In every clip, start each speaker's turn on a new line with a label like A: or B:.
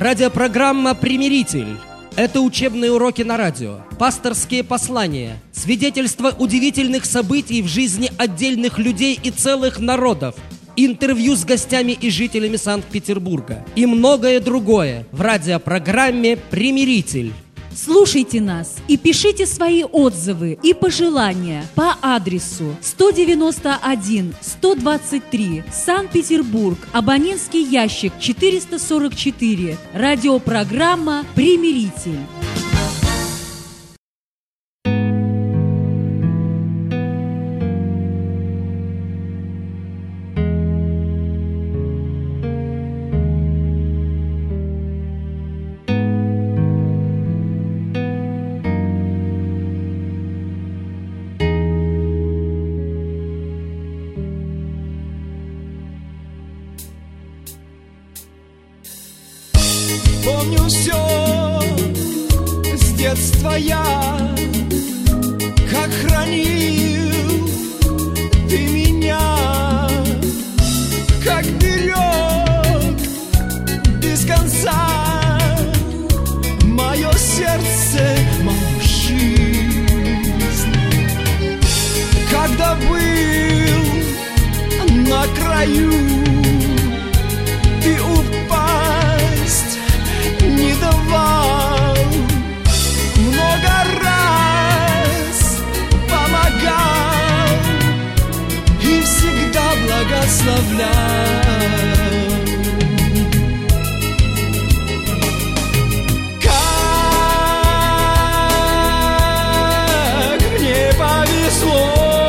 A: Радиопрограмма «Примиритель». Это учебные уроки на радио, пасторские послания, свидетельства удивительных событий в жизни отдельных людей и целых народов, интервью с гостями и жителями Санкт-Петербурга и многое другое в радиопрограмме «Примиритель».
B: Слушайте нас и пишите свои отзывы и пожелания по адресу 191-123, Санкт-Петербург, абонентский ящик 444, радиопрограмма «Примиритель».
C: Помню все с детства я, как хранил ты меня, как берег без конца мое сердце, мою жизнь. Когда был на краю, ты упасть не давал, много раз помогал и всегда благословлял. Как мне повезло,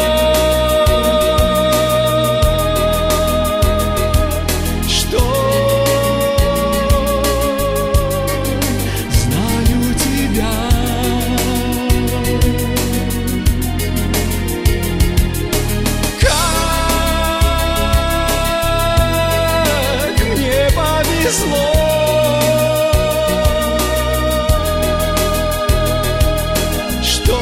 C: что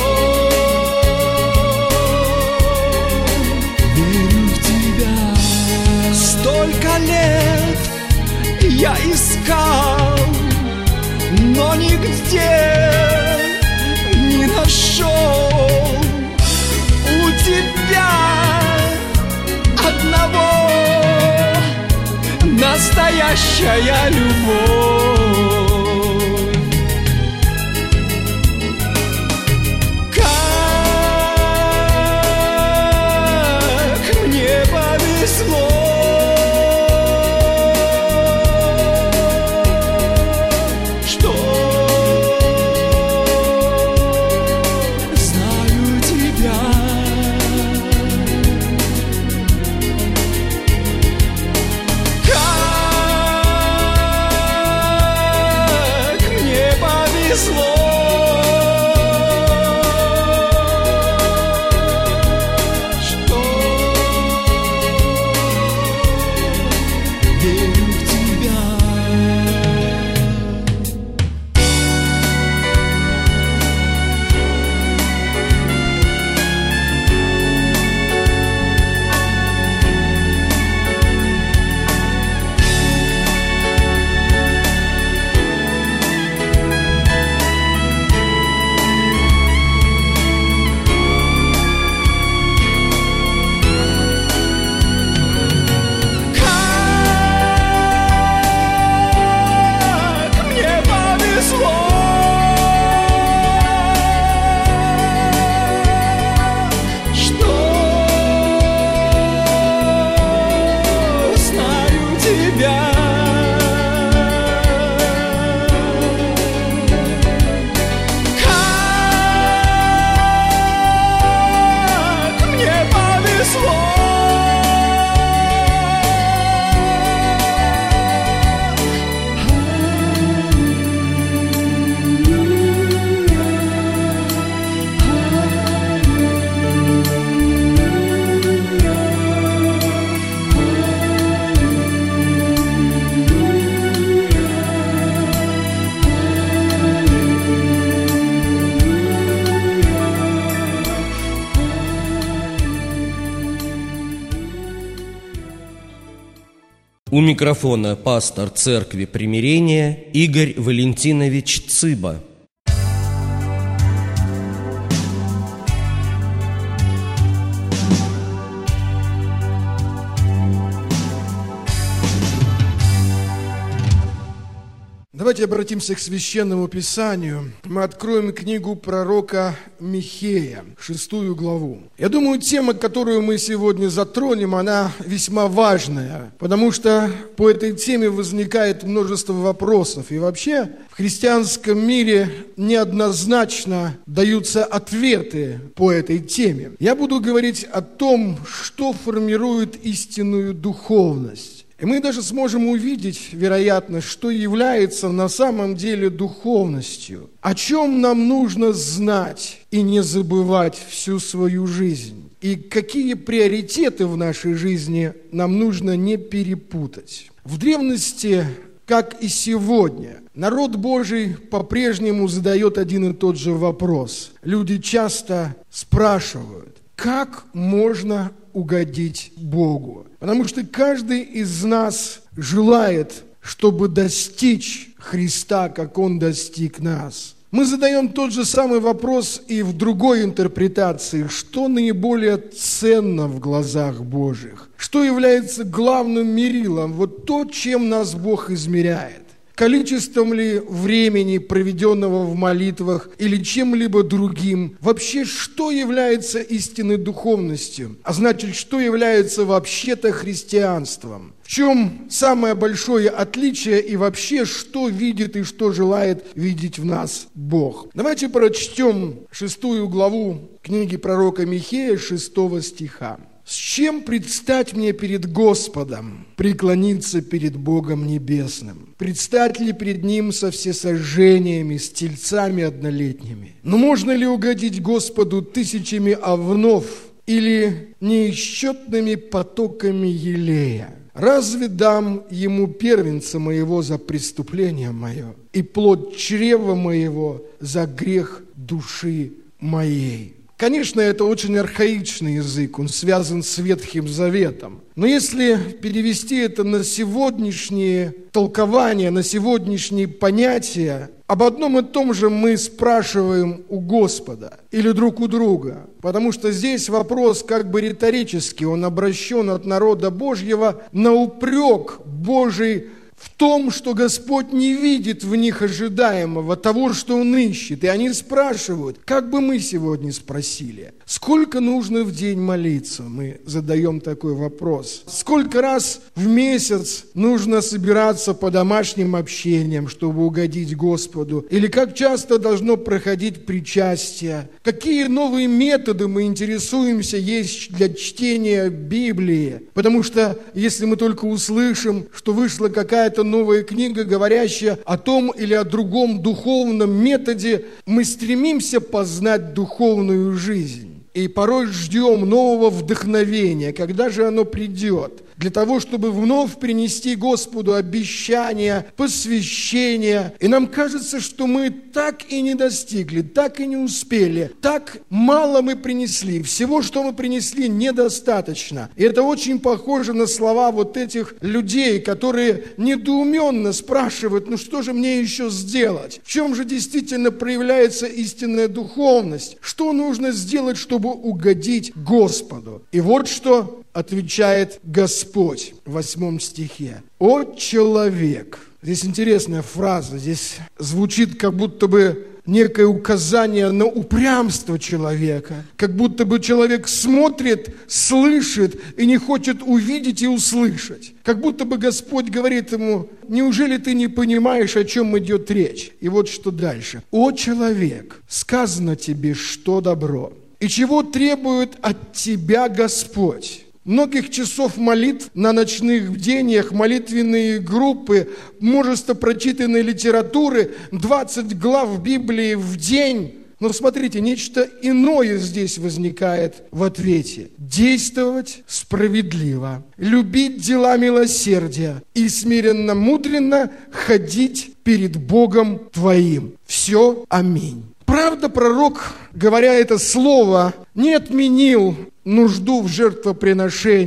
C: верю в тебя. Столько лет я искал, но нигде не нашел у тебя одного настоящая любовь. Как мне повезло, что знаю тебя. Повезло, что
A: У микрофона пастор Церкви Примирения Игорь Валентинович Цыба.
D: Давайте обратимся к Священному Писанию. Мы откроем книгу пророка Михея, 6 главу. Я думаю, тема, которую мы сегодня затронем, она весьма важная, потому что по этой теме возникает множество вопросов. И вообще в христианском мире неоднозначно даются ответы по этой теме. Я буду говорить о том, что формирует истинную духовность. И мы даже сможем увидеть, вероятно, что является на самом деле духовностью, о чем нам нужно знать и не забывать всю свою жизнь, и какие приоритеты в нашей жизни нам нужно не перепутать. В древности, как и сегодня, народ Божий по-прежнему задает один и тот же вопрос. Люди часто спрашивают, как можно угодить Богу? Потому что каждый из нас желает, чтобы достичь Христа, как Он достиг нас. Мы задаем тот же самый вопрос и в другой интерпретации. Что наиболее ценно в глазах Божьих? Что является главным мерилом? Вот то, чем нас Бог измеряет. Количеством ли времени, проведенного в молитвах, или чем-либо другим? Вообще, что является истинной духовностью? А значит, что является вообще-то христианством? В чем самое большое отличие и вообще, что видит и что желает видеть в нас Бог? Давайте прочтем 6 главу книги пророка Михея, 6 стиха. «С чем предстать мне перед Господом, преклониться перед Богом Небесным? Предстать ли перед Ним со всесожжениями, с тельцами однолетними? Но можно ли угодить Господу тысячами овнов или неисчетными потоками елея? Разве дам Ему первенца моего за преступление мое и плод чрева моего за грех души моей?» Конечно, это очень архаичный язык, он связан с Ветхим Заветом. Но если перевести это на сегодняшние толкования, на сегодняшние понятия, об одном и том же мы спрашиваем у Господа или друг у друга. Потому что здесь вопрос как бы риторический, он обращен от народа Божьего на упрек Божий в том, что Господь не видит в них ожидаемого, того, что Он ищет. И они спрашивают, как бы мы сегодня спросили, сколько нужно в день молиться? Мы задаем такой вопрос. Сколько раз в месяц нужно собираться по домашним общениям, чтобы угодить Господу? Или как часто должно проходить причастие? Какие новые методы мы интересуемся есть для чтения Библии? Потому что если мы только услышим, что вышла какая-то новая книга, говорящая о том или о другом духовном методе, мы стремимся познать духовную жизнь. И порой ждем нового вдохновения, когда же оно придет, для того, чтобы вновь принести Господу обещания, посвящения. И нам кажется, что мы так и не достигли, так и не успели, так мало мы принесли. Всего, что мы принесли, недостаточно. И это очень похоже на слова вот этих людей, которые недоуменно спрашивают, ну что же мне еще сделать? В чем же действительно проявляется истинная духовность? Что нужно сделать, чтобы угодить Господу? И вот что отвечает Господь в 8 стихе. «О человек!» Здесь интересная фраза, здесь звучит как будто бы некое указание на упрямство человека, как будто бы человек смотрит, слышит и не хочет увидеть и услышать. Как будто бы Господь говорит ему, неужели ты не понимаешь, о чем идет речь? И вот что дальше. «О человек, сказано тебе, что добро, и чего требует от тебя Господь?» Многих часов молитв на ночных бдениях, молитвенные группы, множество прочитанной литературы, 20 глав Библии в день. Но смотрите, нечто иное здесь возникает в ответе. Действовать справедливо, любить дела милосердия и смиренно-мудренно ходить перед Богом твоим. Все, аминь. Правда, пророк, говоря это слово, не отменил нужду в жертвоприношениях.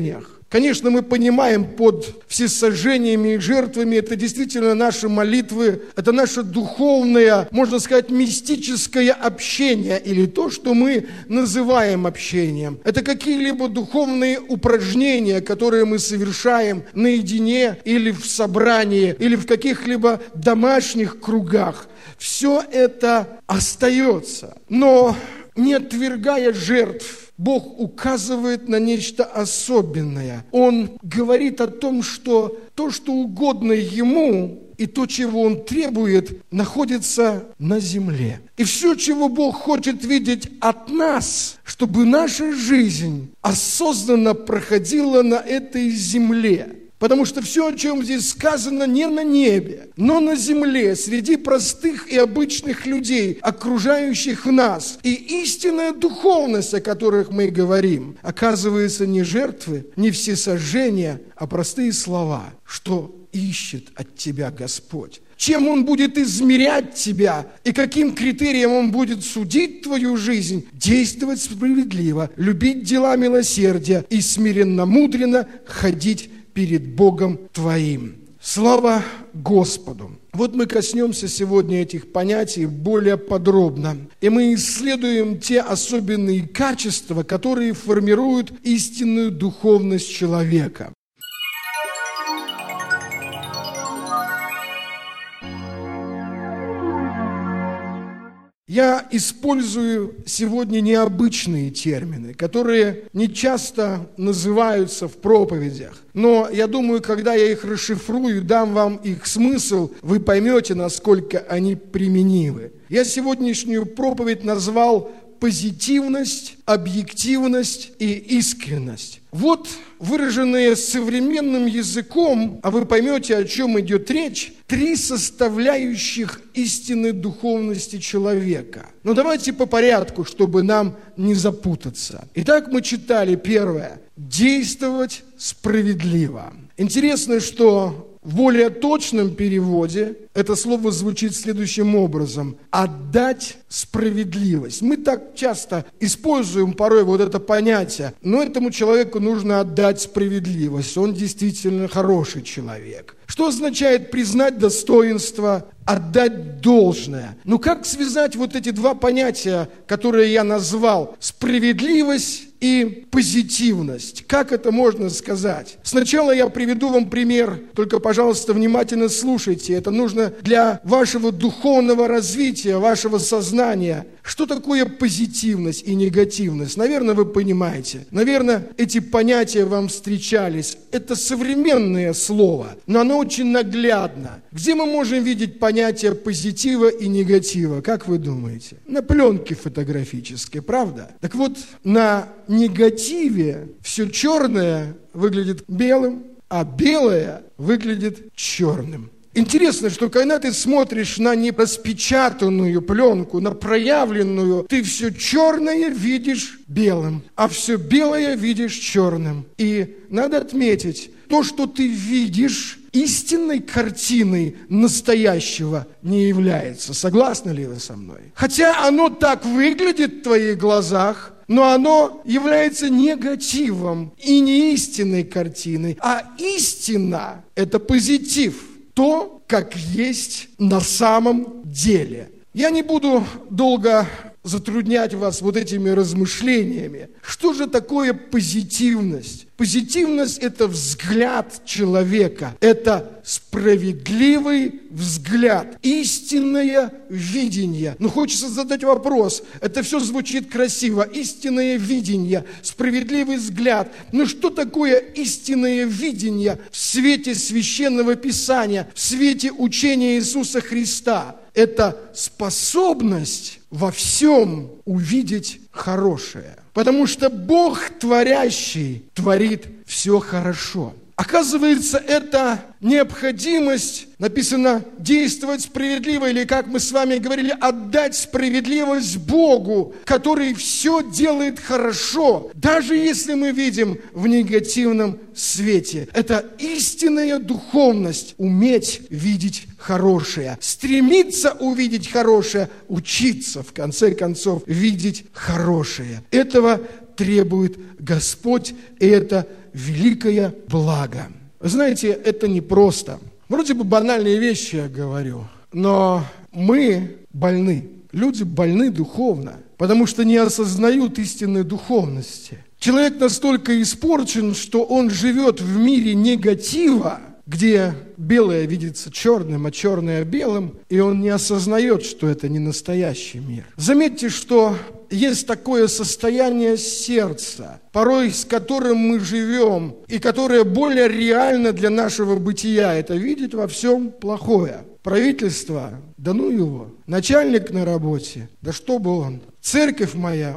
D: Конечно, мы понимаем под всесожжениями и жертвами, это действительно наши молитвы, это наше духовное, можно сказать, мистическое общение, или то, что мы называем общением. Это какие-либо духовные упражнения, которые мы совершаем наедине или в собрании, или в каких-либо домашних кругах. Все это остается. Но не отвергая жертв, Бог указывает на нечто особенное. Он говорит о том, что то, что угодно Ему, и то, чего Он требует, находится на земле. И все, чего Бог хочет видеть от нас, чтобы наша жизнь осознанно проходила на этой земле. Потому что все, о чем здесь сказано, не на небе, но на земле, среди простых и обычных людей, окружающих нас. И истинная духовность, о которых мы говорим, оказывается не жертвы, не всесожжения, а простые слова, что ищет от тебя Господь. Чем Он будет измерять тебя и каким критерием Он будет судить твою жизнь, действовать справедливо, любить дела милосердия и смиренно-мудренно ходить перед Богом твоим. Слава Господу! Вот мы коснемся сегодня этих понятий более подробно. И мы исследуем те особенные качества, которые формируют истинную духовность человека. Я использую сегодня необычные термины, которые не часто называются в проповедях. Но я думаю, когда я их расшифрую, дам вам их смысл, вы поймете, насколько они применимы. Я сегодняшнюю проповедь назвал позитивность, объективность и искренность. Вот выраженные современным языком, а вы поймете, о чем идет речь, 3 составляющих истинной духовности человека. Но давайте по порядку, чтобы нам не запутаться. Итак, мы читали первое. Действовать справедливо. Интересно, что в более точном переводе это слово звучит следующим образом. Отдать справедливость. Мы так часто используем порой вот это понятие, но этому человеку нужно отдать справедливость. Он действительно хороший человек. Что означает признать достоинство, отдать должное? Ну как связать вот эти 2 понятия, которые я назвал? Справедливость и позитивность. Как это можно сказать? Сначала я приведу вам пример, только, пожалуйста, внимательно слушайте. Это нужно для вашего духовного развития, вашего сознания. Что такое позитивность и негативность? Наверное, вы понимаете. Наверное, эти понятия вам встречались. Это современное слово, но оно очень наглядно. Где мы можем видеть понятие позитива и негатива? Как вы думаете? На пленке фотографической, правда? Так вот, на негативе все черное выглядит белым, а белое выглядит черным. Интересно, что когда ты смотришь на нераспечатанную пленку, на проявленную, ты все черное видишь белым, а все белое видишь черным. И надо отметить, то, что ты видишь, истинной картиной настоящего не является. Согласны ли вы со мной? Хотя оно так выглядит в твоих глазах, но оно является негативом и не истинной картиной. А истина – это позитив. То, как есть на самом деле. Я не буду долго затруднять вас вот этими размышлениями. Что же такое позитивность? Позитивность – это взгляд человека, это справедливый взгляд, истинное видение. Но хочется задать вопрос, это все звучит красиво, истинное видение, справедливый взгляд. Но что такое истинное видение в свете Священного Писания, в свете учения Иисуса Христа? Это способность во всем увидеть хорошее. Потому что Бог творящий творит все хорошо. Оказывается, это необходимость, написано, действовать справедливо, или, как мы с вами говорили, отдать справедливость Богу, который все делает хорошо, даже если мы видим в негативном свете. Это истинная духовность, уметь видеть хорошее, стремиться увидеть хорошее, учиться, в конце концов, видеть хорошее. Этого требует Господь, и это великое благо. Знаете, это непросто. Вроде бы банальные вещи я говорю, но мы больны. Люди больны духовно, потому что не осознают истинной духовности. Человек настолько испорчен, что он живет в мире негатива, где белое видится черным, а черное белым, и он не осознает, что это не настоящий мир. Заметьте, что есть такое состояние сердца, порой с которым мы живем, и которое более реально для нашего бытия. Это видеть во всем плохое. Правительство, да ну его. Начальник на работе, да что бы он. Церковь моя,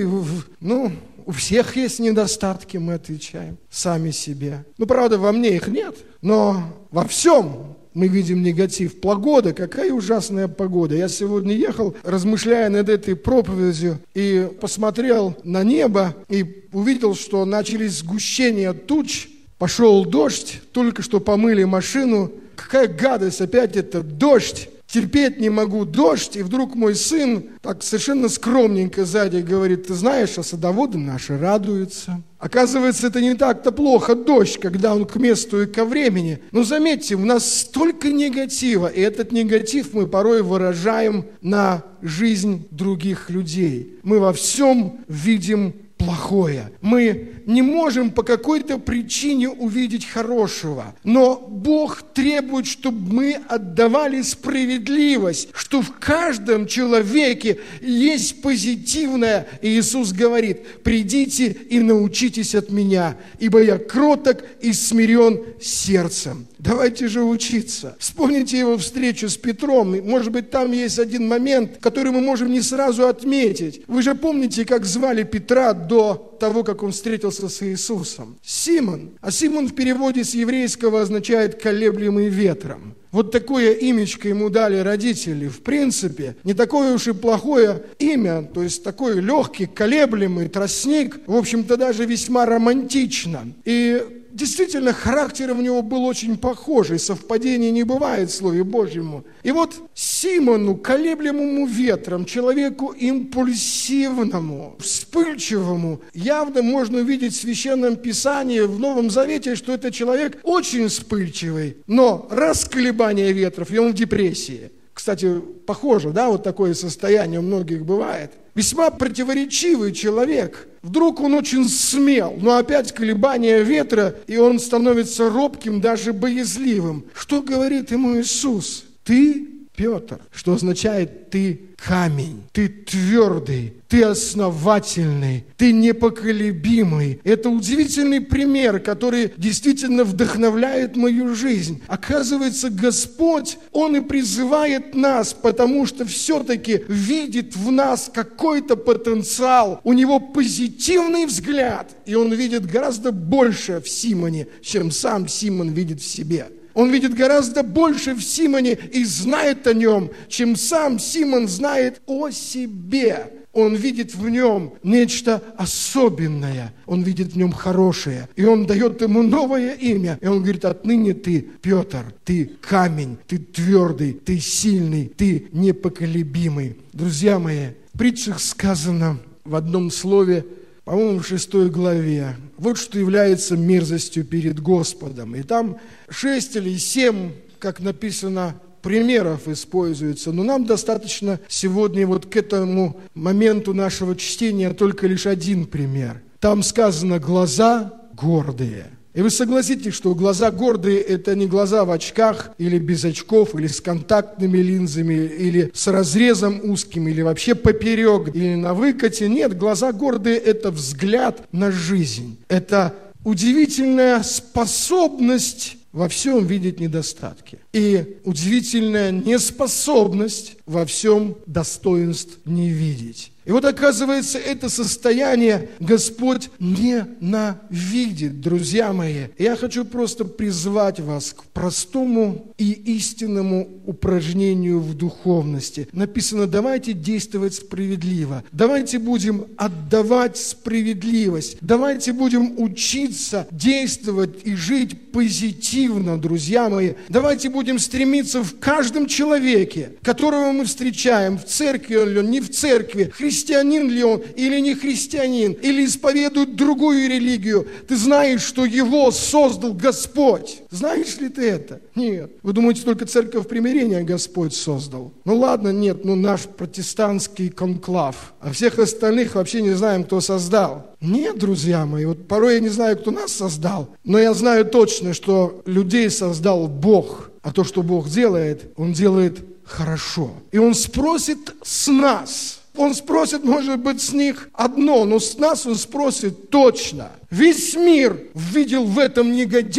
D: у всех есть недостатки, мы отвечаем сами себе. Правда, во мне их нет, но во всем мы видим негатив. Погода, какая ужасная погода. Я сегодня ехал, размышляя над этой проповедью, и посмотрел на небо, и увидел, что начались сгущения туч, пошел дождь, только что помыли машину. Какая гадость, опять это дождь. Терпеть не могу дождь, и вдруг мой сын так совершенно скромненько сзади говорит: ты знаешь, а садоводы наши радуются. Оказывается, это не так-то плохо дождь, когда он к месту и ко времени. Но заметьте, у нас столько негатива, и этот негатив мы порой выражаем на жизнь других людей. Мы во всем видим плохое. Мы не можем по какой-то причине увидеть хорошего. Но Бог требует, чтобы мы отдавали справедливость, что в каждом человеке есть позитивное. И Иисус говорит: придите и научитесь от меня, ибо я кроток и смирен сердцем. Давайте же учиться. Вспомните его встречу с Петром. Может быть, там есть один момент, который мы можем не сразу отметить. Вы же помните, как звали Петра до того, как он встретился с Иисусом? Симон. А Симон в переводе с еврейского означает «колеблемый ветром». Вот такое имечко ему дали родители. В принципе, не такое уж и плохое имя, то есть такой легкий, колеблемый, тростник, в общем-то, даже весьма романтично. И действительно, характер у него был очень похожий, совпадений не бывает в Слове Божьем. И вот Симону, колеблемому ветром, человеку импульсивному, вспыльчивому, явно можно увидеть в Священном Писании, в Новом Завете, что это человек очень вспыльчивый, но раз колебание ветров, и он в депрессии. Кстати, похоже, да, вот такое состояние у многих бывает. Весьма противоречивый человек. Вдруг он очень смел, но опять колебания ветра, и он становится робким, даже боязливым. Что говорит ему Иисус? Ты Петр, что означает ты камень, ты твердый, ты основательный, ты непоколебимый. Это удивительный пример, который действительно вдохновляет мою жизнь. Оказывается, Господь, Он и призывает нас, потому что все-таки видит в нас какой-то потенциал. У Него позитивный взгляд, и Он видит гораздо больше в Симоне, чем сам Симон видит в себе. Он видит гораздо больше в Симоне и знает о нем, чем сам Симон знает о себе. Он видит в нем нечто особенное. Он видит в нем хорошее. И он дает ему новое имя. И он говорит: отныне ты, Петр, ты камень, ты твердый, ты сильный, ты непоколебимый. Друзья мои, в притчах сказано в одном слове, по-моему, в 6 главе. Вот что является мерзостью перед Господом. И там 6 или 7, как написано, примеров используется. Но нам достаточно сегодня вот к этому моменту нашего чтения только лишь один пример. Там сказано: глаза гордые. И вы согласитесь, что глаза гордые – это не глаза в очках, или без очков, или с контактными линзами, или с разрезом узким, или вообще поперек, или на выкате. Нет, глаза гордые – это взгляд на жизнь. Это удивительная способность во всем видеть недостатки. И удивительная неспособность во всем достоинств не видеть. И вот, оказывается, это состояние Господь ненавидит, друзья мои. Я хочу просто призвать вас к простому и истинному упражнению в духовности. Написано: давайте действовать справедливо. Давайте будем отдавать справедливость. Давайте будем учиться действовать и жить позитивно, друзья мои. Давайте будем стремиться в каждом человеке, которого мы встречаем, в церкви ли он, не в церкви, христианин ли он или не христианин, или исповедует другую религию, ты знаешь, что его создал Господь. Знаешь ли ты это? Нет. Вы думаете, только церковь примирения Господь создал? Ну ладно, нет, наш протестантский конклав. А всех остальных вообще не знаем, кто создал. Нет, друзья мои, вот порой я не знаю, кто нас создал, но я знаю точно, что людей создал Бог. А то, что Бог делает, Он делает хорошо. И Он спросит с нас. Он спросит, может быть, с них одно, но с нас Он спросит точно. Весь мир видел в этом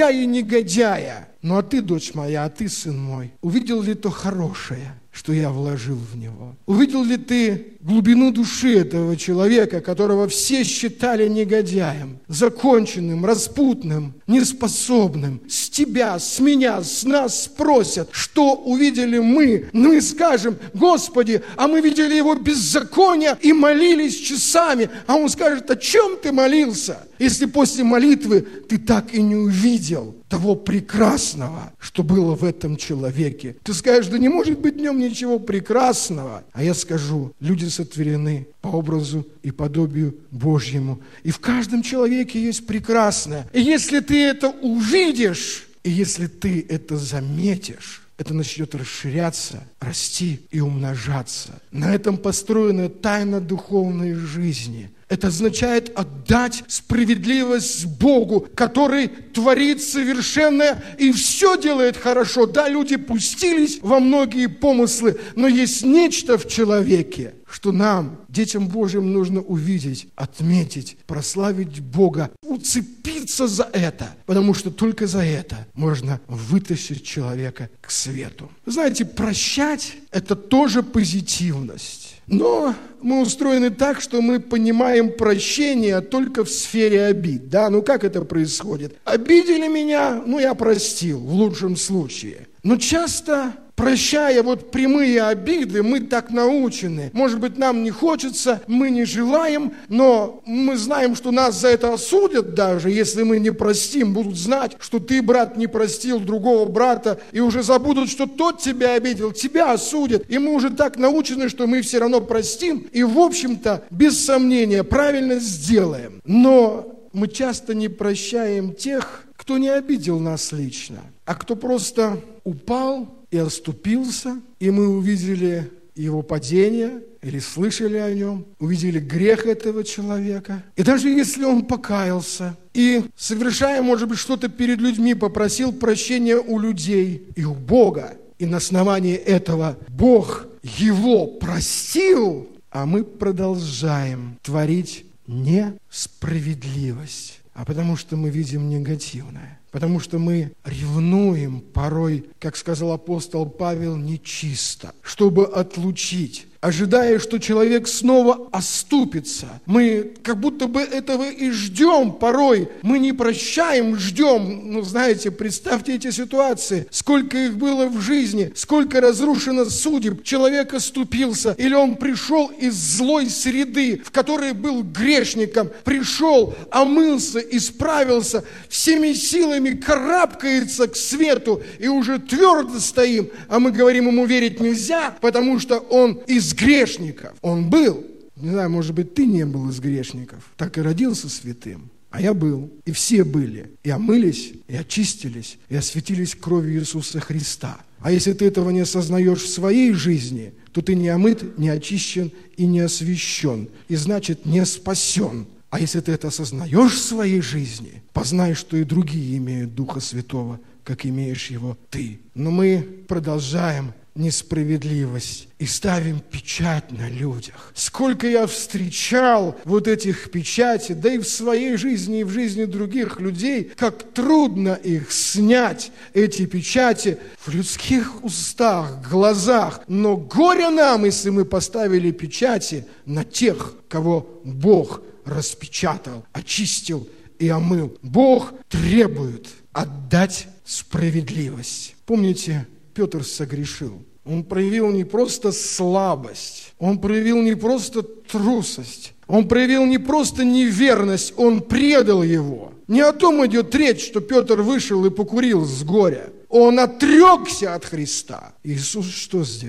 D: негодяя. Ну а ты, дочь моя, а ты, сын мой, увидел ли то хорошее, что я вложил в него? Увидел ли ты глубину души этого человека, которого все считали негодяем, законченным, распутным, неспособным? С тебя, с меня, с нас спросят, что увидели мы. Мы скажем: Господи, а мы видели его беззаконие и молились часами. А он скажет: о чем ты молился, если после молитвы ты так и не увидел того прекрасного, что было в этом человеке? Ты скажешь: да не может быть в нем ничего прекрасного. А я скажу: люди сотворены по образу и подобию Божьему. И в каждом человеке есть прекрасное. И если ты это увидишь, и если ты это заметишь, это начнет расширяться, расти и умножаться. На этом построена тайна духовной жизни. Это означает отдать справедливость Богу, который творит совершенное и все делает хорошо. Да, люди пустились во многие помыслы, но есть нечто в человеке, что нам, детям Божьим, нужно увидеть, отметить, прославить Бога, уцепиться за это, потому что только за это можно вытащить человека к свету. Знаете, прощать – это тоже позитивность. Но мы устроены так, что мы понимаем прощение только в сфере обид. Да? Ну как это происходит? Обидели меня, я простил в лучшем случае. Но часто, прощая прямые обиды, мы так научены. Может быть, нам не хочется, мы не желаем, но мы знаем, что нас за это осудят даже, если мы не простим. Будут знать, что ты, брат, не простил другого брата, и уже забудут, что тот тебя обидел, тебя осудят. И мы уже так научены, что мы все равно простим, и, в общем-то, без сомнения, правильно сделаем. Но мы часто не прощаем тех, кто не обидел нас лично, а кто просто упал и оступился, и мы увидели его падение, или слышали о нем, увидели грех этого человека. И даже если он покаялся и, совершая, может быть, что-то перед людьми, попросил прощения у людей и у Бога, и на основании этого Бог его простил, а мы продолжаем творить несправедливость, а потому что мы видим негативное. Потому что мы ревнуем порой, как сказал апостол Павел, нечисто, чтобы отлучить, ожидая, что человек снова оступится. Мы как будто бы этого и ждем порой. Мы не прощаем, ждем. Знаете, представьте эти ситуации. Сколько их было в жизни, сколько разрушено судеб. Человек оступился, или он пришел из злой среды, в которой был грешником. Пришел, омылся, исправился, всеми силами карабкается к свету, и уже твердо стоим. А мы говорим, ему верить нельзя, потому что он из грешников. Он был. Не знаю, может быть, ты не был из грешников. Так и родился святым. А я был. И все были. И омылись, и очистились, и осветились кровью Иисуса Христа. А если ты этого не осознаешь в своей жизни, то ты не омыт, не очищен и не освящен. И значит, не спасен. А если ты это осознаешь в своей жизни, познай, что и другие имеют Духа Святого, как имеешь его ты. Но мы продолжаем несправедливость и ставим печать на людях. Сколько я встречал этих печатей, да и в своей жизни, и в жизни других людей, как трудно их снять, эти печати, в людских устах, глазах. Но горе нам, если мы поставили печати на тех, кого Бог распечатал, очистил и омыл. Бог требует отдать справедливость. Помните, Петр согрешил. Он проявил не просто слабость, он проявил не просто трусость, он проявил не просто неверность, он предал его. Не о том идет речь, что Петр вышел и покурил с горя. Он отрекся от Христа. Иисус что сделал?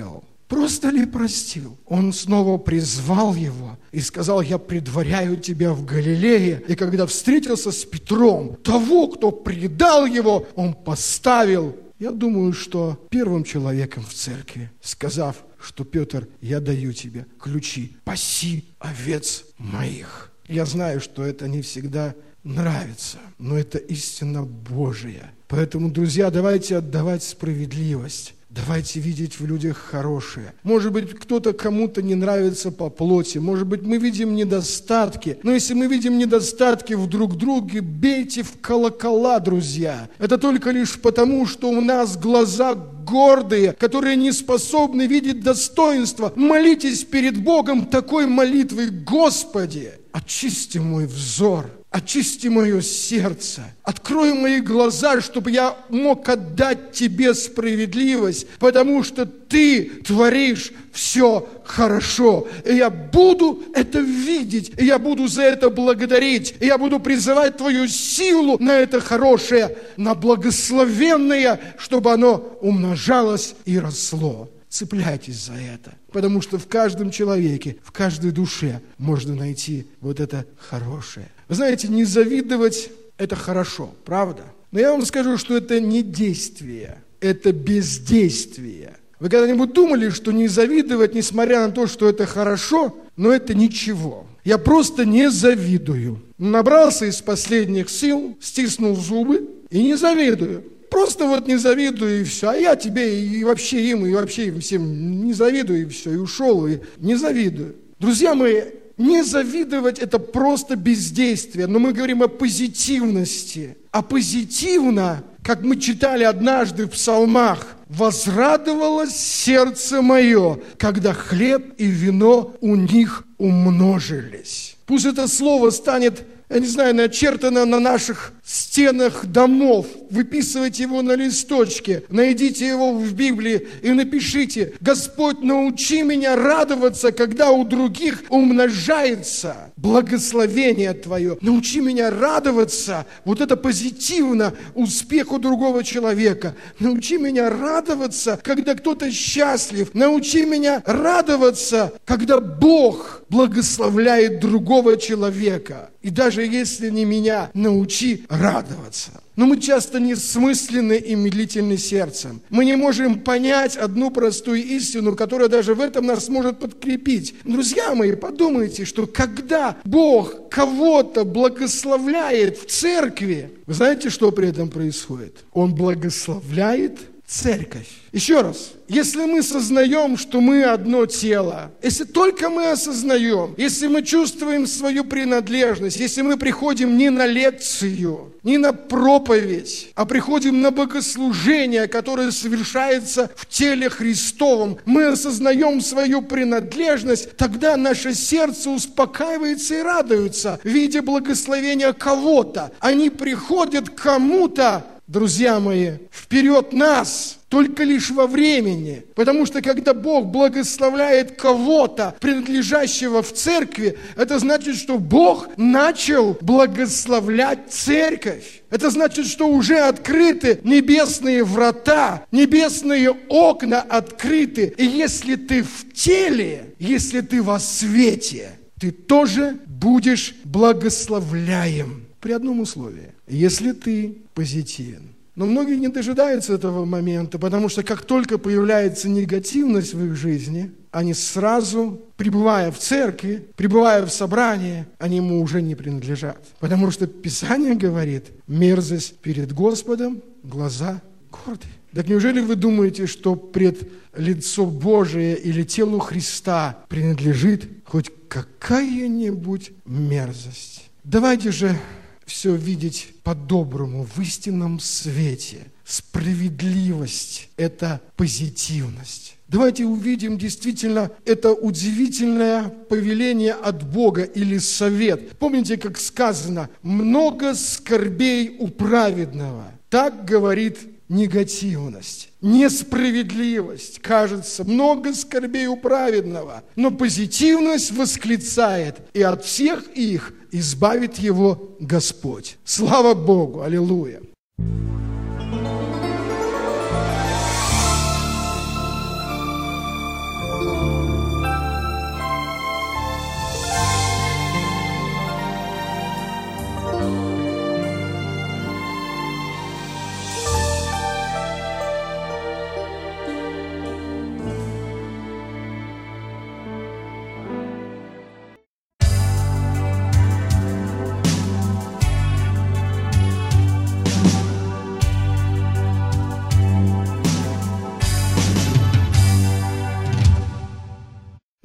D: Просто ли простил? Он снова призвал его и сказал: я предваряю тебя в Галилее. И когда встретился с Петром, того, кто предал его, он поставил, я думаю, что первым человеком в церкви, сказав, что: Петр, я даю тебе ключи, паси овец моих. Я знаю, что это не всегда нравится, но это истина Божия. Поэтому, друзья, давайте отдавать справедливость. Давайте видеть в людях хорошее. Может быть, кто-то кому-то не нравится по плоти. Может быть, мы видим недостатки. Но если мы видим недостатки в друг друге, бейте в колокола, друзья. Это только лишь потому, что у нас глаза гордые, которые не способны видеть достоинства. Молитесь перед Богом такой молитвой: Господи, очисти мой взор, очисти мое сердце, открой мои глаза, чтобы я мог отдать Тебе справедливость, потому что Ты творишь все хорошо. И я буду это видеть, и я буду за это благодарить, и я буду призывать Твою силу на это хорошее, на благословенное, чтобы оно умножалось и росло. Цепляйтесь за это, потому что в каждом человеке, в каждой душе можно найти вот это хорошее. Вы знаете, не завидовать – это хорошо, правда? Но я вам скажу, что это не действие, это бездействие. Вы когда-нибудь думали, что не завидовать, несмотря на то, что это хорошо, но это ничего? Я просто не завидую. Набрался из последних сил, стиснул зубы и не завидую. Просто вот не завидую, и все. А я тебе и вообще им всем не завидую, и все. И ушел, и не завидую. Друзья мои, не завидовать – это просто бездействие. Но мы говорим о позитивности. А позитивно, как мы читали однажды в псалмах: «Возрадовалось сердце мое, когда хлеб и вино у них умножились». Пусть это слово станет, я не знаю, начертано на наших стенах домов. Выписывайте его на листочке, найдите его в Библии и напишите: «Господь, научи меня радоваться, когда у других умножается благословение Твое. Научи меня радоваться». Вот это позитивно успеху другого человека. Научи меня радоваться, когда кто-то счастлив. Научи меня радоваться, когда Бог благословляет другого человека. И даже если не меня, научи радоваться. Но мы часто несмысленны и медлительны сердцем. Мы не можем понять одну простую истину, которая даже в этом нас может подкрепить. Друзья мои, подумайте, что когда Бог кого-то благословляет в церкви, вы знаете, что при этом происходит? Он благословляет церковь. Еще раз, если мы сознаем, что мы одно тело, если только мы осознаем, если мы чувствуем свою принадлежность, если мы приходим не на лекцию, не на проповедь, а приходим на богослужение, которое совершается в теле Христовом, мы осознаем свою принадлежность, тогда наше сердце успокаивается и радуется, видя благословения кого-то. Они приходят к кому-то, друзья мои, вперед нас, только лишь во времени. Потому что когда Бог благословляет кого-то, принадлежащего в церкви, это значит, что Бог начал благословлять церковь. Это значит, что уже открыты небесные врата, небесные окна открыты. И если ты в теле, если ты во свете, ты тоже будешь благословляем. При одном условии: если ты позитивен. Но многие не дожидаются этого момента, потому что как только появляется негативность в их жизни, они сразу, пребывая в церкви, пребывая в собрании, они ему уже не принадлежат. Потому что Писание говорит: мерзость перед Господом, глаза гордые. Так неужели вы думаете, что пред лицо Божие или телу Христа принадлежит хоть какая-нибудь мерзость? Давайте же все видеть по-доброму, в истинном свете. Справедливость – это позитивность. Давайте увидим действительно это удивительное повеление от Бога или совет. Помните, как сказано: «Много скорбей у праведного». Так говорит негативность, несправедливость. Кажется, много скорбей у праведного, но позитивность восклицает: «И от всех их избавит его Господь». Слава Богу! Аллилуйя!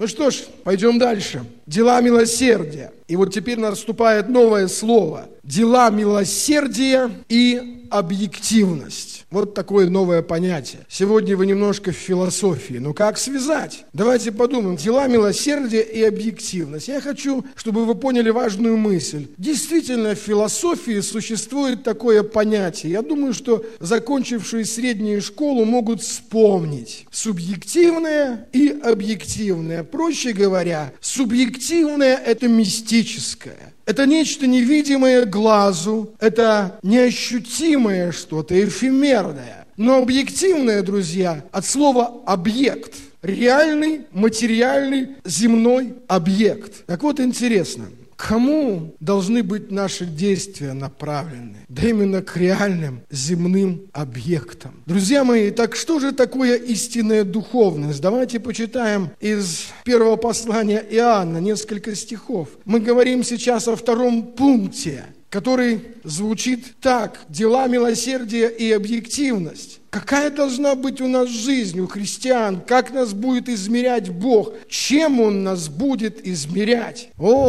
D: Ну что ж, пойдем дальше. Дела милосердия. И вот теперь наступает новое слово. Дела милосердия и объективность. Вот такое новое понятие. Сегодня вы немножко в философии. Но как связать? Давайте подумаем. Дела милосердия и объективность. Я хочу, чтобы вы поняли важную мысль. Действительно, в философии существует такое понятие. Я думаю, что закончившие среднюю школу могут вспомнить. Субъективное и объективное. Проще говоря, субъективное – это мистическое. Это нечто невидимое глазу, это неощутимое что-то, эфемерное. Но объективное, друзья, от слова «объект». Реальный, материальный, земной объект. Так вот, интересно, к кому должны быть наши действия направлены? Да именно к реальным земным объектам. Друзья мои, так что же такое истинная духовность? Давайте почитаем из первого послания Иоанна несколько стихов. Мы говорим сейчас о втором пункте, который звучит так: дела милосердия и объективность. Какая должна быть у нас жизнь, у христиан? Как нас будет измерять Бог? Чем Он нас будет измерять?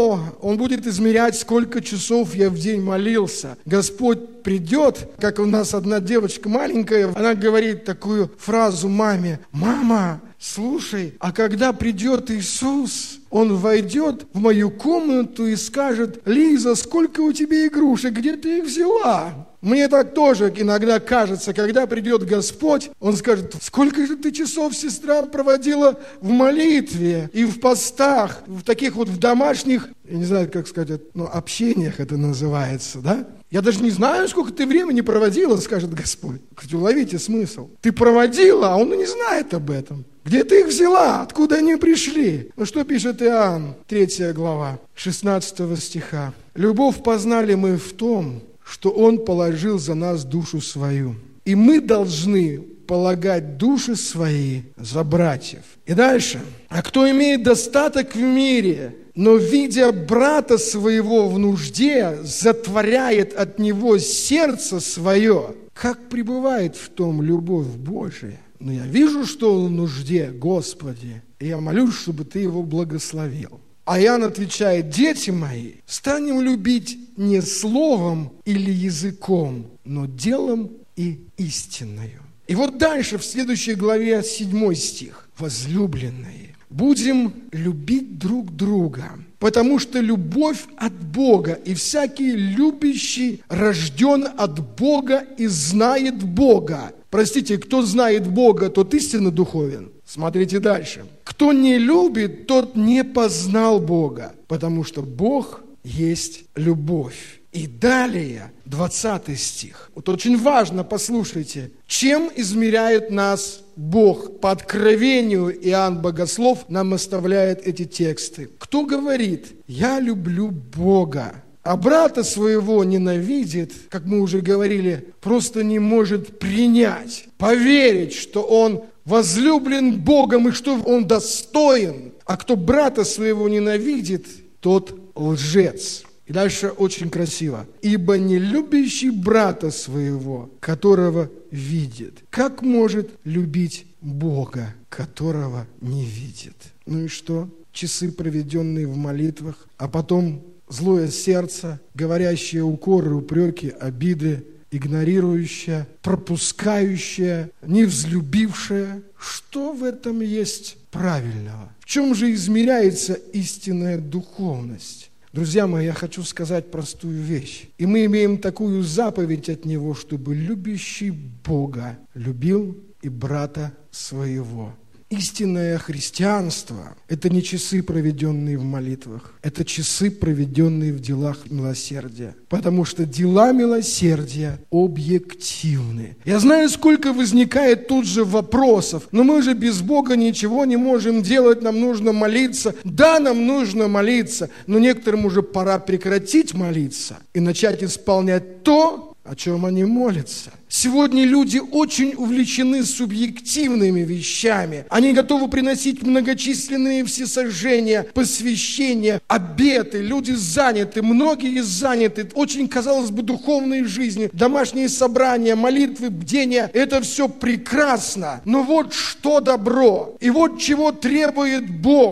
D: Он будет измерять, сколько часов я в день молился. Господь придет, как у нас одна девочка маленькая, она говорит такую фразу маме: «Мама, слушай, а когда придет Иисус, Он войдет в мою комнату и скажет: Лиза, сколько у тебя игрушек, где ты их взяла?» Мне так тоже иногда кажется, когда придет Господь, Он скажет: сколько же ты часов, сестра, проводила в молитве и в постах, в таких вот в домашних, я не знаю, как сказать, общениях это называется, да? Я даже не знаю, сколько ты времени проводила, скажет Господь. Уловите смысл. Ты проводила, а Он и не знает об этом. Где ты их взяла? Откуда они пришли? Ну что пишет Иоанн, 3 глава, 16 стиха. «Любовь познали мы в том, что Он положил за нас душу свою. И мы должны полагать души свои за братьев». И дальше. «А кто имеет достаток в мире, но, видя брата своего в нужде, затворяет от него сердце свое, как пребывает в том любовь Божия? Но я вижу, что он в нужде, Господи, и я молюсь, чтобы Ты его благословил». А Иоанн отвечает: «Дети мои, станем любить не словом или языком, но делом и истинною». И вот дальше, в следующей главе, 7 стих. «Возлюбленные, будем любить друг друга, потому что любовь от Бога, и всякий любящий рожден от Бога и знает Бога». Простите, кто знает Бога, тот истинно духовен. Смотрите дальше. «Кто не любит, тот не познал Бога, потому что Бог есть любовь». И далее, 20 стих. Вот очень важно, послушайте. Чем измеряет нас Бог? По откровению Иоанн Богослов нам оставляет эти тексты. Кто говорит: «Я люблю Бога», а брата своего ненавидит», как мы уже говорили, просто не может принять, поверить, что он возлюблен Богом и что он достоин. А кто брата своего ненавидит, тот лжец. И дальше очень красиво. «Ибо не любящий брата своего, которого видит, как может любить Бога, которого не видит?» Ну и что? Часы, проведенные в молитвах, а потом злое сердце, говорящее укоры, упреки, обиды, игнорирующее, пропускающее, невзлюбившее. Что в этом есть правильного? В чем же измеряется истинная духовность? Друзья мои, я хочу сказать простую вещь. И мы имеем такую заповедь от Него, чтобы любящий Бога любил и брата своего. Истинное христианство – это не часы, проведенные в молитвах. Это часы, проведенные в делах милосердия. Потому что дела милосердия объективны. Я знаю, сколько возникает тут же вопросов. Но мы же без Бога ничего не можем делать. Нам нужно молиться. Да, нам нужно молиться. Но некоторым уже пора прекратить молиться и начать исполнять то, о чем они молятся. Сегодня люди очень увлечены субъективными вещами. Они готовы приносить многочисленные всесожжения, посвящения, обеты. Люди заняты, многие заняты. Очень, казалось бы, духовной жизни, домашние собрания, молитвы, бдения. Это все прекрасно. Но вот что добро. И вот чего требует Бог.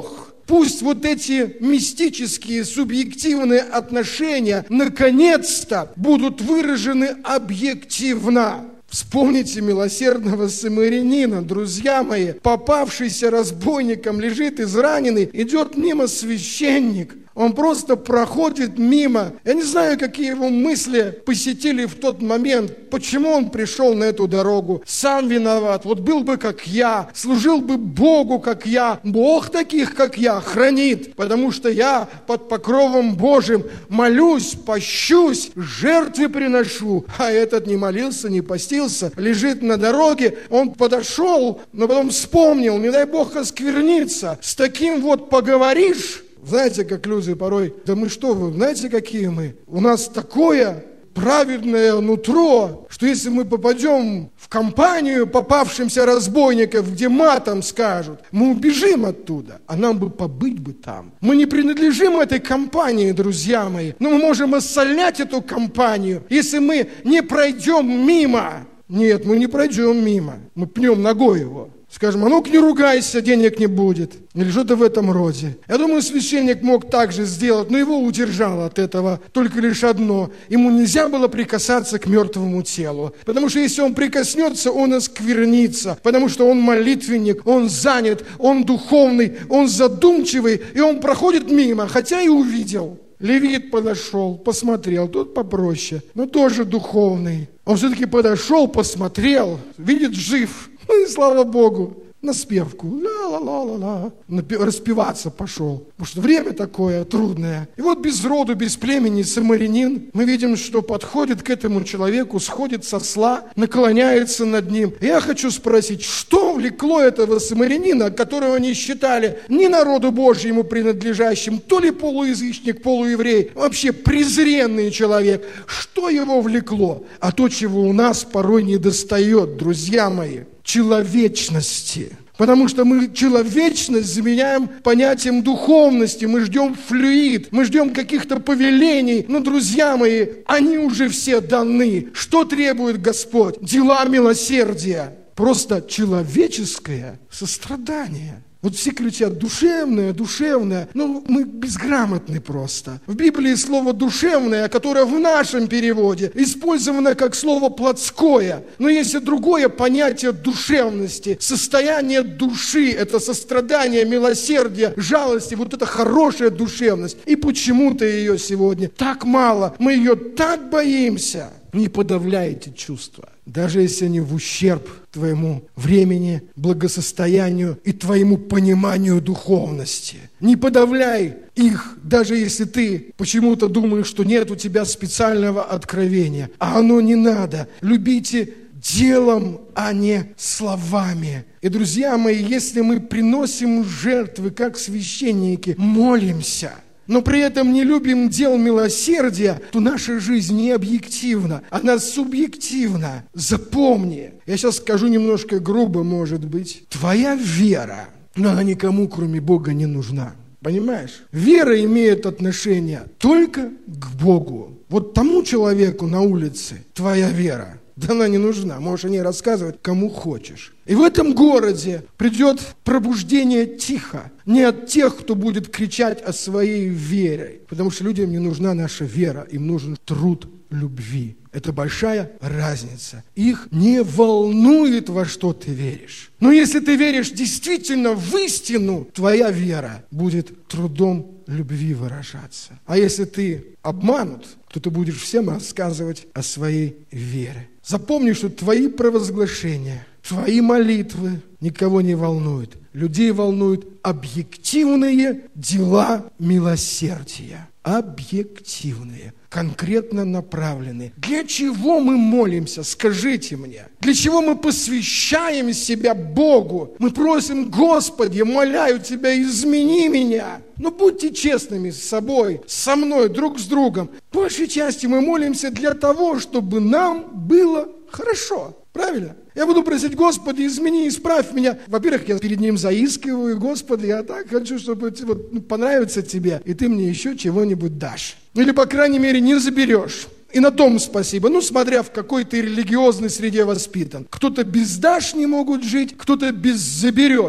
D: Пусть вот эти мистические, субъективные отношения наконец-то будут выражены объективно. Вспомните милосердного самарянина, друзья мои. Попавшийся разбойником лежит израненный, идет мимо священник. Он просто проходит мимо. Я не знаю, какие его мысли посетили в тот момент. Почему он пришел на эту дорогу? Сам виноват. Вот был бы как я, служил бы Богу, как я. Бог таких, как я, хранит. Потому что я под покровом Божьим молюсь, пощусь, жертвы приношу. А этот не молился, не постился, лежит на дороге. Он подошел, но потом вспомнил, не дай Бог оскверниться. С таким вот поговоришь. Знаете, как люди порой, да мы что, вы знаете, какие мы? У нас такое праведное нутро, что если мы попадем в компанию попавшимся разбойников, где матом скажут, мы убежим оттуда, а нам бы побыть бы там. Мы не принадлежим этой компании, друзья мои, но мы можем осолять эту компанию, если мы не пройдем мимо. Нет, мы не пройдем мимо, мы пнем ногой его. Скажем, а ну-ка не ругайся, денег не будет. Или что-то в этом роде. Я думаю, священник мог так же сделать, но его удержало от этого только лишь одно. Ему нельзя было прикасаться к мертвому телу. Потому что если он прикоснется, он осквернится. Потому что он молитвенник, он занят, он духовный, он задумчивый, и он проходит мимо, хотя и увидел. Левит подошел, посмотрел, тот попроще, но тоже духовный. Он все-таки подошел, посмотрел, видит, жив. Ну и слава Богу, на спевку, ла-ла-ла-ла-ла, распеваться пошел. Потому что время такое трудное. И вот без роду, без племени самарянин, мы видим, что подходит к этому человеку, сходит со осла, наклоняется над ним. И я хочу спросить, что влекло этого самарянина, которого они считали не народу Божьему принадлежащим, то ли полуязычник, полуеврей, вообще презренный человек. Что его влекло? А то, чего у нас порой недостает, друзья мои. Человечности. Потому что мы человечность заменяем понятием духовности. Мы ждем флюид, мы ждем каких-то повелений. Но, друзья мои, они уже все даны. Что требует Господь? Дела милосердия. Просто человеческое сострадание. Вот все кричат душевное, душевное. Ну, мы безграмотны просто. В Библии слово душевное, которое в нашем переводе использовано как слово плотское. Но есть и другое понятие душевности. Состояние души, это сострадание, милосердие, жалости, вот это хорошая душевность. И почему-то ее сегодня так мало. Мы ее так боимся. Не подавляй эти чувства. Даже если они в ущерб твоему времени, благосостоянию и твоему пониманию духовности. Не подавляй их, даже если ты почему-то думаешь, что нет у тебя специального откровения. А оно не надо. Любите делом, а не словами. И, друзья мои, если мы приносим жертвы, как священники, молимся, но при этом не любим дел милосердия, то наша жизнь не объективна, она субъективна. Запомни, я сейчас скажу немножко грубо, может быть. Твоя вера, но она никому, кроме Бога, не нужна. Понимаешь? Вера имеет отношение только к Богу. Вот тому человеку на улице твоя вера, да она не нужна. Можешь о ней рассказывать кому хочешь. И в этом городе придет пробуждение тихо. Не от тех, кто будет кричать о своей вере. Потому что людям не нужна наша вера. Им нужен труд любви. Это большая разница. Их не волнует, во что ты веришь. Но если ты веришь действительно в истину, твоя вера будет трудом любви выражаться. А если ты обманут, то ты будешь всем рассказывать о своей вере. Запомни, что твои провозглашения, твои молитвы никого не волнуют. Людей волнуют объективные дела милосердия. Объективные, конкретно направленные. Для чего мы молимся? Скажите мне. Для чего мы посвящаем себя Богу? Мы просим: Господи, моляю Тебя, измени меня. Но будьте честными с собой, со мной, друг с другом. По большей части мы молимся для того, чтобы нам было хорошо. Правильно? Я буду просить: Господи, измени, исправь меня. Во-первых, я перед Ним заискиваю: Господи, я так хочу, чтобы понравиться Тебе, и Ты мне еще чего-нибудь дашь. Или, по крайней мере, не заберешь. И на том спасибо. Ну, смотря в какой ты религиозной среде воспитан. Кто-то без дашь не могут жить, кто-то без заберешь.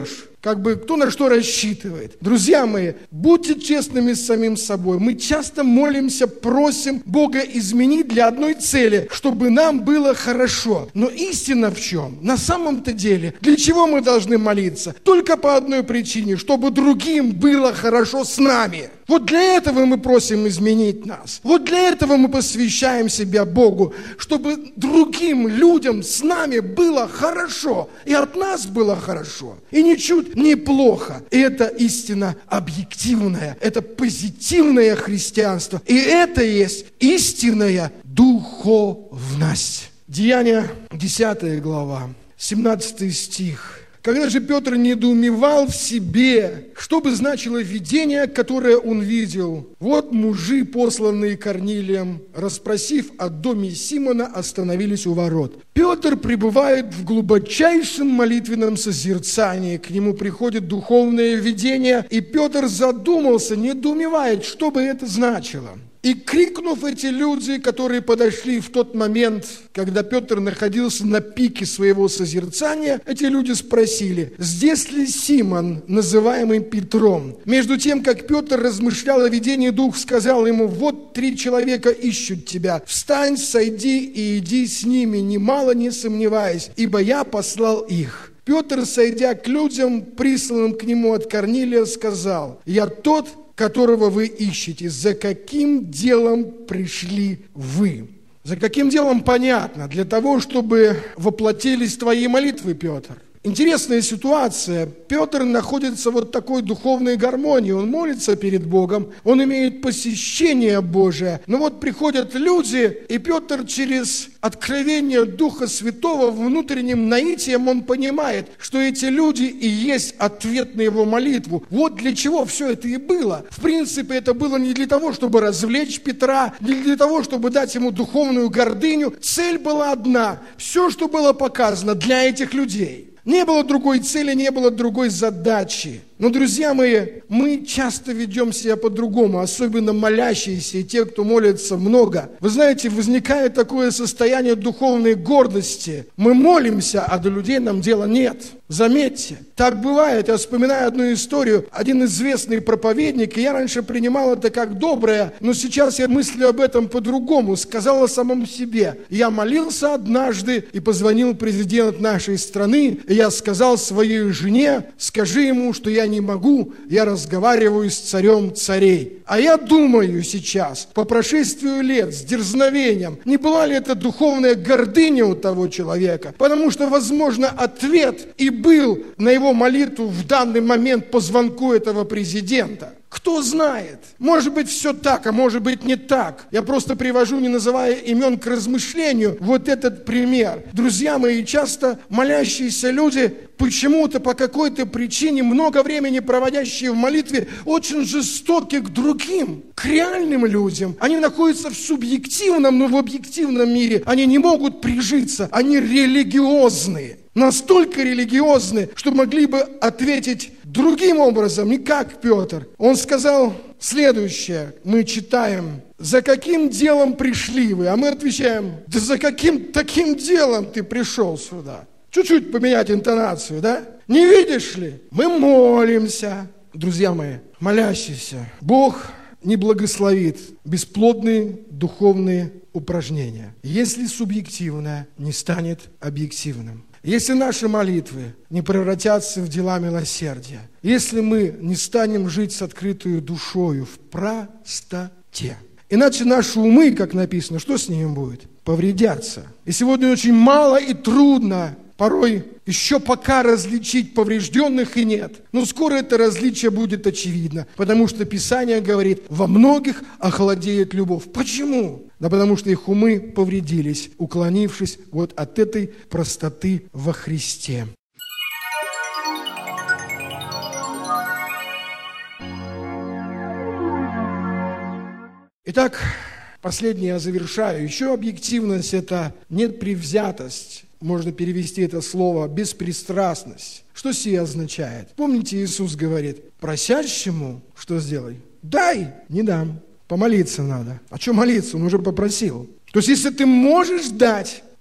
D: кто на что рассчитывает. Друзья мои, будьте честными с самим собой. Мы часто молимся, просим Бога изменить для одной цели, чтобы нам было хорошо. Но истина в чем? На самом-то деле, для чего мы должны молиться? Только по одной причине, чтобы другим было хорошо с нами. Вот для этого мы просим изменить нас. Вот для этого мы посвящаем себя Богу, чтобы другим людям с нами было хорошо. И от нас было хорошо. И ничуть не плохо. И это истина объективная. Это позитивное христианство. И это есть истинная духовность. Деяния 10 глава, 17 стих. Когда же Петр недоумевал в себе, что бы значило видение, которое он видел, вот мужи, посланные Корнилием, расспросив о доме Симона, остановились у ворот. Петр пребывает в глубочайшем молитвенном созерцании. К нему приходит духовное видение, и Петр задумался, недоумевает, что бы это значило. И крикнув, эти люди, которые подошли в тот момент, когда Петр находился на пике своего созерцания, эти люди спросили: «Здесь ли Симон, называемый Петром?» Между тем, как Петр размышлял о видении, Дух сказал ему: «Вот 3 человека ищут тебя. Встань, сойди и иди с ними, немало не сомневаясь, ибо я послал их». Петр, сойдя к людям, присланным к нему от Корнилия, сказал: «Я тот, которого вы ищете. За каким делом пришли вы?» За каким делом понятно. Для того, чтобы воплотились твои молитвы, Петр. Интересная ситуация. Петр находится в такой духовной гармонии. Он молится перед Богом, он имеет посещение Божие. Но приходят люди, и Петр через откровение Духа Святого внутренним наитием он понимает, что эти люди и есть ответ на его молитву. Вот для чего все это и было. В принципе, это было не для того, чтобы развлечь Петра, не для того, чтобы дать ему духовную гордыню. Цель была одна. Все, что было показано, для этих людей. Не было другой цели, не было другой задачи. Но, друзья мои, мы часто ведем себя по-другому, особенно молящиеся и те, кто молится много. Вы знаете, возникает такое состояние духовной гордости. Мы молимся, а до людей нам дела нет. Заметьте, так бывает. Я вспоминаю одну историю. Один известный проповедник, и я раньше принимал это как доброе, но сейчас я мыслю об этом по-другому. Сказал о самом себе: я молился однажды, и позвонил президент нашей страны, и я сказал своей жене: скажи ему, что я не могу, я разговариваю с царем царей. А я думаю сейчас, по прошествию лет, с дерзновением, не была ли это духовная гордыня у того человека? Потому что, возможно, ответ и был на его молитву в данный момент по звонку этого президента. Кто знает? Может быть, все так, а может быть, не так. Я просто привожу, не называя имен, к размышлению вот этот пример. Друзья мои, часто молящиеся люди, почему-то, по какой-то причине, много времени проводящие в молитве, очень жестоки к другим, к реальным людям. Они находятся в субъективном, но в объективном мире. Они не могут прижиться, они религиозные. Настолько религиозны, что могли бы ответить другим образом, не как Петр. Он сказал следующее, мы читаем: «За каким делом пришли вы?» А мы отвечаем: да за каким таким делом ты пришел сюда? Чуть-чуть поменять интонацию, да? Не видишь ли? Мы молимся. Друзья мои, молящиеся, Бог не благословит бесплодные духовные упражнения, если субъективное не станет объективным. Если наши молитвы не превратятся в дела милосердия, если мы не станем жить с открытой душою в простоте, иначе наши умы, как написано, что с ними будет? Повредятся. И сегодня очень мало и трудно порой еще пока различить поврежденных и нет. Но скоро это различие будет очевидно, потому что Писание говорит: во многих охладеет любовь. Почему? Да потому что их умы повредились, уклонившись от этой простоты во Христе. Итак, последнее я завершаю. Еще объективность – это непредвзятость. Можно перевести это слово беспристрастность. Что сие означает? Помните, Иисус говорит: просящему что сделай? Дай, не дам. Помолиться надо. А что молиться? Он уже попросил. То есть, если ты можешь дать,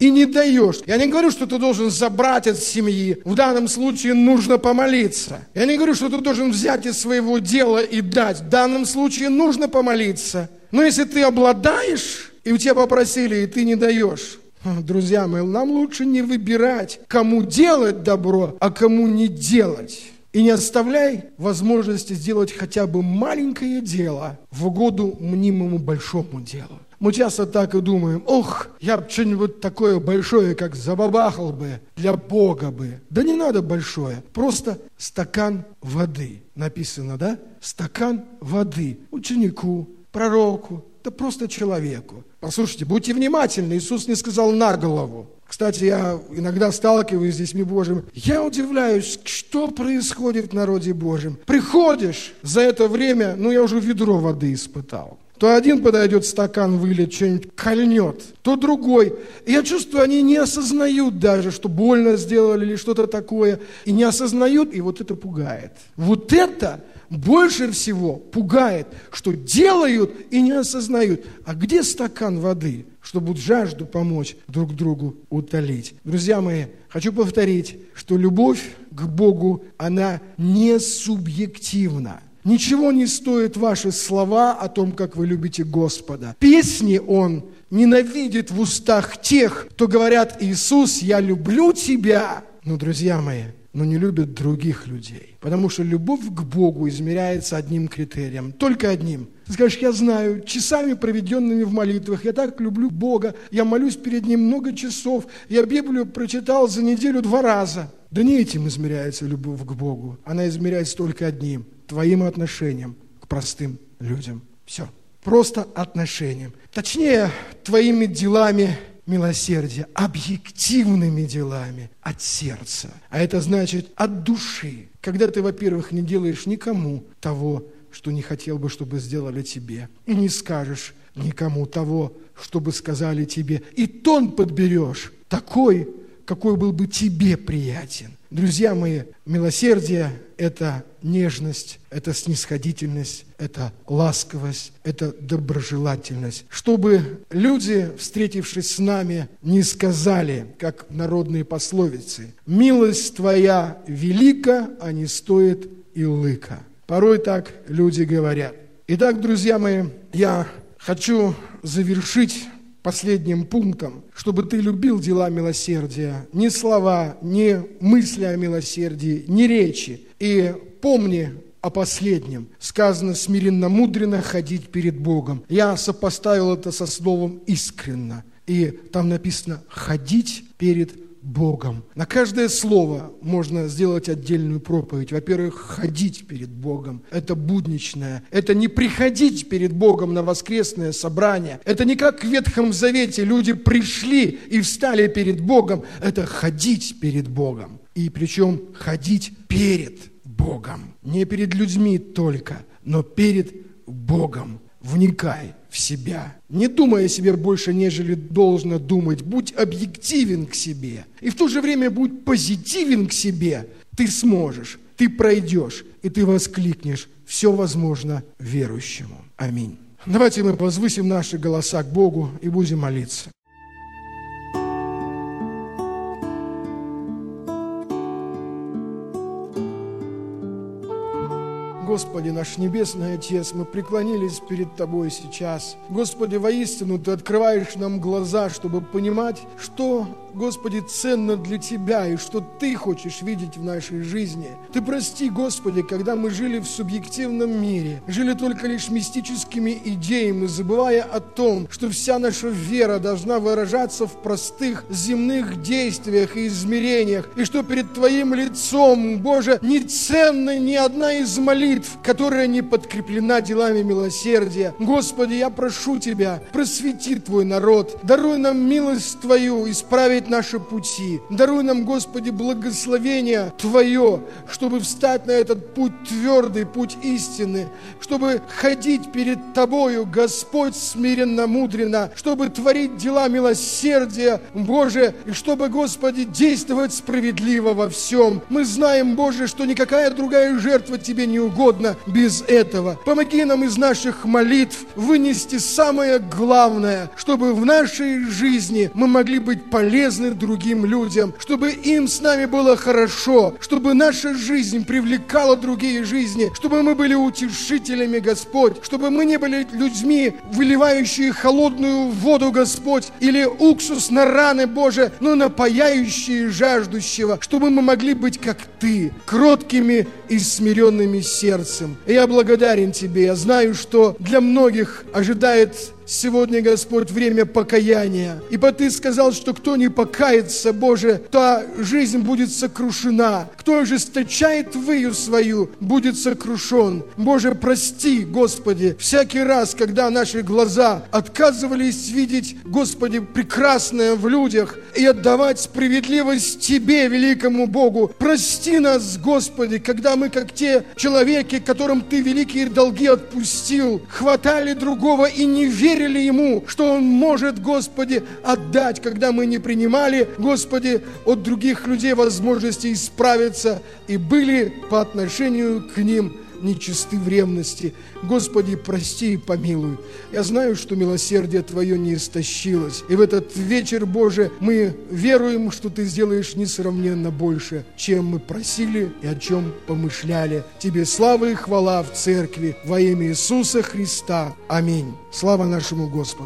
D: и не даешь. Я не говорю, что ты должен забрать от семьи. В данном случае нужно помолиться. Я не говорю, что ты должен взять из своего дела и дать. В данном случае нужно помолиться. Но если ты обладаешь, и у тебя попросили, и ты не даешь, друзья мои, нам лучше не выбирать, кому делать добро, а кому не делать. И не оставляй возможности сделать хотя бы маленькое дело в угоду мнимому большому делу. Мы часто так и думаем: ох, я бы что-нибудь такое большое, как забабахал бы, для Бога бы. Да не надо большое, просто стакан воды. Написано, да? Стакан воды ученику, пророку, да просто человеку. Послушайте, будьте внимательны, Иисус не сказал на голову. Кстати, я иногда сталкиваюсь с детьми Божьими. Я удивляюсь, что происходит в народе Божьем. Приходишь, за это время, я уже ведро воды испытал. То один подойдет, стакан выльет, что-нибудь кольнет, то другой. И я чувствую, они не осознают даже, что больно сделали или что-то такое. И не осознают, и вот это пугает. Вот это больше всего пугает, что делают и не осознают. А где стакан воды, чтобы жажду помочь друг другу утолить? Друзья мои, хочу повторить, что любовь к Богу, она не субъективна. Ничего не стоит ваши слова о том, как вы любите Господа. Песни Он ненавидит в устах тех, кто говорят: Иисус, я люблю Тебя. Но, друзья мои, не любят других людей. Потому что любовь к Богу измеряется одним критерием, только одним. Ты скажешь: я знаю, часами, проведенными в молитвах, я так люблю Бога, я молюсь перед Ним много часов, я Библию прочитал за неделю 2 раза. Да не этим измеряется любовь к Богу. Она измеряется только одним: твоим отношением к простым людям. Все. Просто отношением. Точнее, твоими делами милосердия, объективными делами от сердца. А это значит от души. Когда ты, во-первых, не делаешь никому того, что не хотел бы, чтобы сделали тебе, и не скажешь никому того, чтобы сказали тебе, и тон подберешь такой, какой был бы тебе приятен. Друзья мои, милосердие – это нежность, это снисходительность, это ласковость, это доброжелательность. Чтобы люди, встретившись с нами, не сказали, как народные пословицы: «Милость твоя велика, а не стоит и лыка». Порой так люди говорят. Итак, друзья мои, я хочу завершить последним пунктом, чтобы ты любил дела милосердия, не слова, не мысли о милосердии, не речи. И помни о последнем. Сказано: смиренно-мудренно ходить перед Богом. Я сопоставил это со словом искренно. И там написано ходить перед Богом. На каждое слово можно сделать отдельную проповедь. Во-первых, ходить перед Богом. Это будничное. Это не приходить перед Богом на воскресное собрание. Это не как в Ветхом Завете люди пришли и встали перед Богом. Это ходить перед Богом. И причем ходить перед Богом. Не перед людьми только, но перед Богом. Вникай в себя. Не думай о себе больше, нежели должно думать. Будь объективен к себе. И в то же время будь позитивен к себе. Ты сможешь, ты пройдешь, и ты воскликнешь: все возможно верующему. Аминь. Давайте мы возвысим наши голоса к Богу и будем молиться. Господи, наш Небесный Отец, мы преклонились перед Тобой сейчас. Господи, воистину Ты открываешь нам глаза, чтобы понимать, что, Господи, ценно для Тебя и что Ты хочешь видеть в нашей жизни. Ты прости, Господи, когда мы жили в субъективном мире, жили только лишь мистическими идеями, забывая о том, что вся наша вера должна выражаться в простых земных действиях и измерениях, и что перед Твоим лицом, Боже, не ценна ни одна из молитв, которая не подкреплена делами милосердия. Господи, я прошу Тебя, просвети Твой народ, даруй нам милость Твою исправить наши пути. Даруй нам, Господи, благословение Твое, чтобы встать на этот путь твердый, путь истины, чтобы ходить перед Тобою, Господь, смиренно-мудренно, чтобы творить дела милосердия, Боже, и чтобы, Господи, действовать справедливо во всем. Мы знаем, Боже, что никакая другая жертва Тебе не угодна, угодно без этого. Помоги нам из наших молитв вынести самое главное, чтобы в нашей жизни мы могли быть полезны другим людям, чтобы им с нами было хорошо, чтобы наша жизнь привлекала другие жизни, чтобы мы были утешителями, Господь, чтобы мы не были людьми, выливающие холодную воду, Господь, или уксус на раны, Боже, но напояющие жаждущего, чтобы мы могли быть как Ты, кроткими и смиренными сердцем. И я благодарен Тебе, я знаю, что для многих ожидает сегодня, Господь, время покаяния. Ибо Ты сказал, что кто не покается, Боже, та жизнь будет сокрушена. Кто ожесточает выю свою, будет сокрушен. Боже, прости, Господи, всякий раз, когда наши глаза отказывались видеть, Господи, прекрасное в людях и отдавать справедливость Тебе, великому Богу. Прости нас, Господи, когда мы, как те человеки, которым Ты великие долги отпустил, хватали другого и не верили Ему, что Он может, Господи, отдать, когда мы не принимали, Господи, от других людей возможности исправиться и были по отношению к ним нечисты в ревности. Господи, прости и помилуй. Я знаю, что милосердие Твое не истощилось. И в этот вечер, Боже, мы веруем, что Ты сделаешь несравненно больше, чем мы просили и о чем помышляли. Тебе слава и хвала в церкви во имя Иисуса Христа. Аминь. Слава нашему Господу.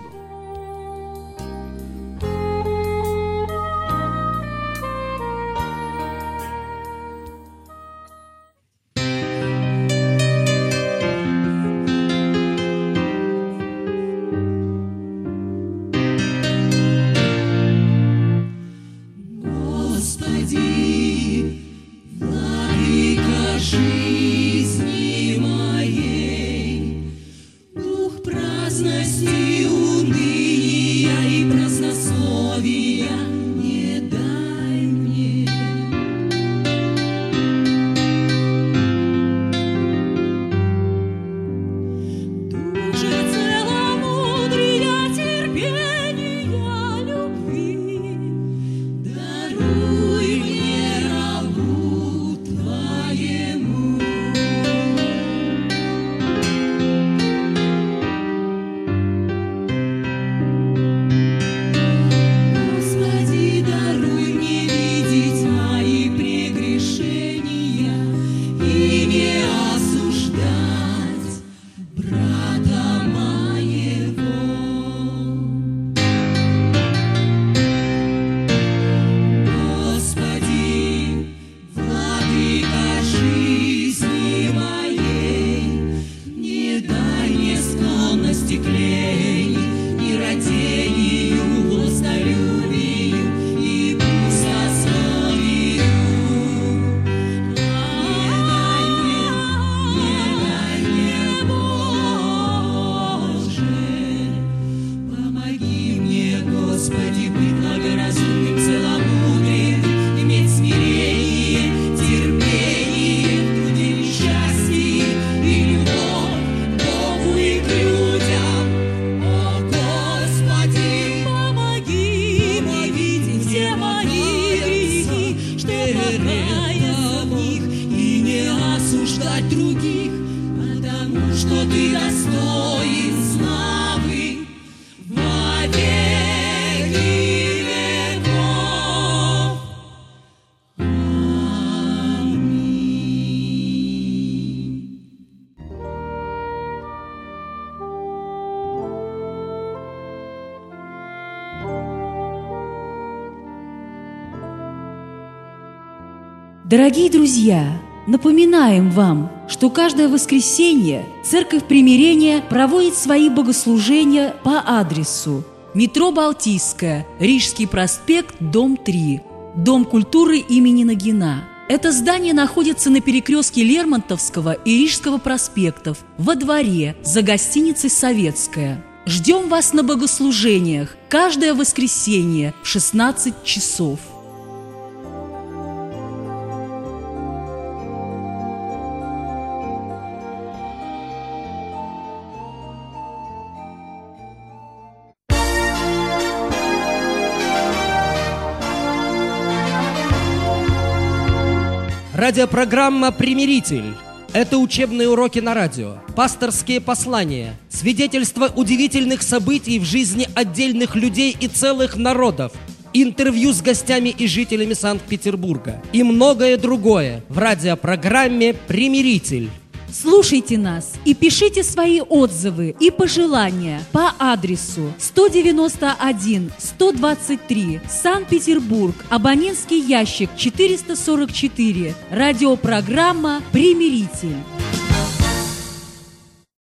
B: Дорогие друзья, напоминаем вам, что каждое воскресенье Церковь Примирения проводит свои богослужения по адресу метро Балтийская, Рижский проспект, дом 3, Дом культуры имени Нагина. Это здание находится на перекрестке Лермонтовского и Рижского проспектов, во дворе, за гостиницей «Советская». Ждем вас на богослужениях каждое воскресенье в 16 часов.
A: Радиопрограмма «Примиритель» – Это учебные уроки на радио, пасторские послания, свидетельства удивительных событий в жизни отдельных людей и целых народов, интервью с гостями и жителями Санкт-Петербурга и многое другое в радиопрограмме «Примиритель».
B: Слушайте нас и пишите свои отзывы и пожелания по адресу 191-123, Санкт-Петербург, абонентский ящик 444, радиопрограмма «Примиритель».